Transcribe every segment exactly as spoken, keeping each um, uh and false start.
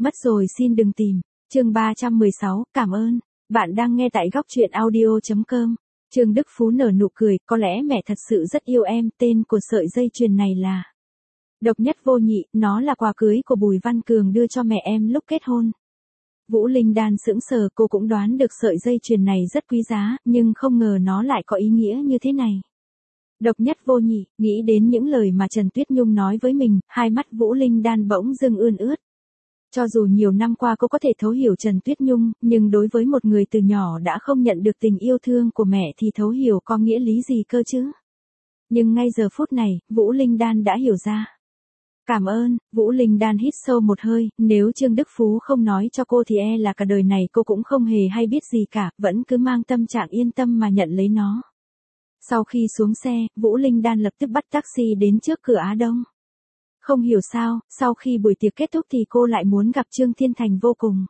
Mất rồi xin đừng tìm. Chương ba trăm mười sáu, cảm ơn. Bạn đang nghe tại góc truyện audio chấm com. Trương Đức Phú nở nụ cười, có lẽ mẹ thật sự rất yêu em, tên của sợi dây chuyền này là độc nhất vô nhị, nó là quà cưới của Bùi Văn Cường đưa cho mẹ em lúc kết hôn. Vũ Linh Đan sững sờ, cô cũng đoán được sợi dây chuyền này rất quý giá, nhưng không ngờ nó lại có ý nghĩa như thế này. Độc nhất vô nhị, nghĩ đến những lời mà Trần Tuyết Nhung nói với mình, hai mắt Vũ Linh Đan bỗng dưng ươn ướt. Cho dù nhiều năm qua cô có thể thấu hiểu Trần Tuyết Nhung, nhưng đối với một người từ nhỏ đã không nhận được tình yêu thương của mẹ thì thấu hiểu có nghĩa lý gì cơ chứ? Nhưng ngay giờ phút này, Vũ Linh Đan đã hiểu ra. Cảm ơn. Vũ Linh Đan hít sâu một hơi, nếu Trương Đức Phú không nói cho cô thì e là cả đời này cô cũng không hề hay biết gì cả, vẫn cứ mang tâm trạng yên tâm mà nhận lấy nó. Sau khi xuống xe, Vũ Linh Đan lập tức bắt taxi đến trước cửa Á Đông. Không hiểu sao, sau khi buổi tiệc kết thúc thì cô lại muốn gặp Trương Thiên Thành vô cùng.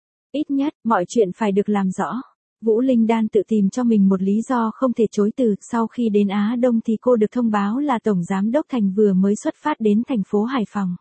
Ít nhất, mọi chuyện phải được làm rõ. Vũ Linh Đan tự tìm cho mình một lý do không thể chối từ, sau khi đến Á Đông thì cô được thông báo là Tổng Giám đốc Thành vừa mới xuất phát đến thành phố Hải Phòng.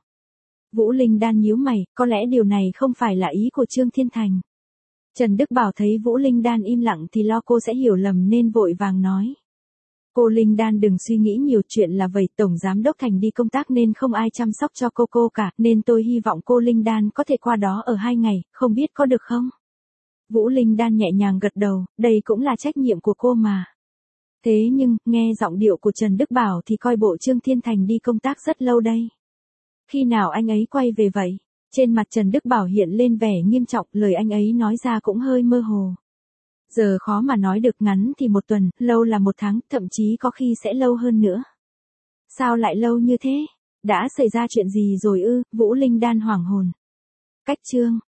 Vũ Linh Đan nhíu mày, có lẽ điều này không phải là ý của Trương Thiên Thành. Trần Đức Bảo thấy Vũ Linh Đan im lặng thì lo cô sẽ hiểu lầm nên vội vàng nói. Cô Linh Đan đừng suy nghĩ nhiều, chuyện là vậy, Tổng Giám đốc Thành đi công tác nên không ai chăm sóc cho cô cô cả, nên tôi hy vọng cô Linh Đan có thể qua đó ở hai ngày, không biết có được không? Vũ Linh Đan nhẹ nhàng gật đầu, đây cũng là trách nhiệm của cô mà. Thế nhưng, nghe giọng điệu của Trần Đức Bảo thì coi bộ Trương Thiên Thành đi công tác rất lâu đây. Khi nào anh ấy quay về vậy? Trên mặt Trần Đức Bảo hiện lên vẻ nghiêm trọng, lời anh ấy nói ra cũng hơi mơ hồ. Giờ khó mà nói được, ngắn thì một tuần, lâu là một tháng, thậm chí có khi sẽ lâu hơn nữa. Sao lại lâu như thế? Đã xảy ra chuyện gì rồi ư? Vũ Linh Đan hoảng hồn. Cách chương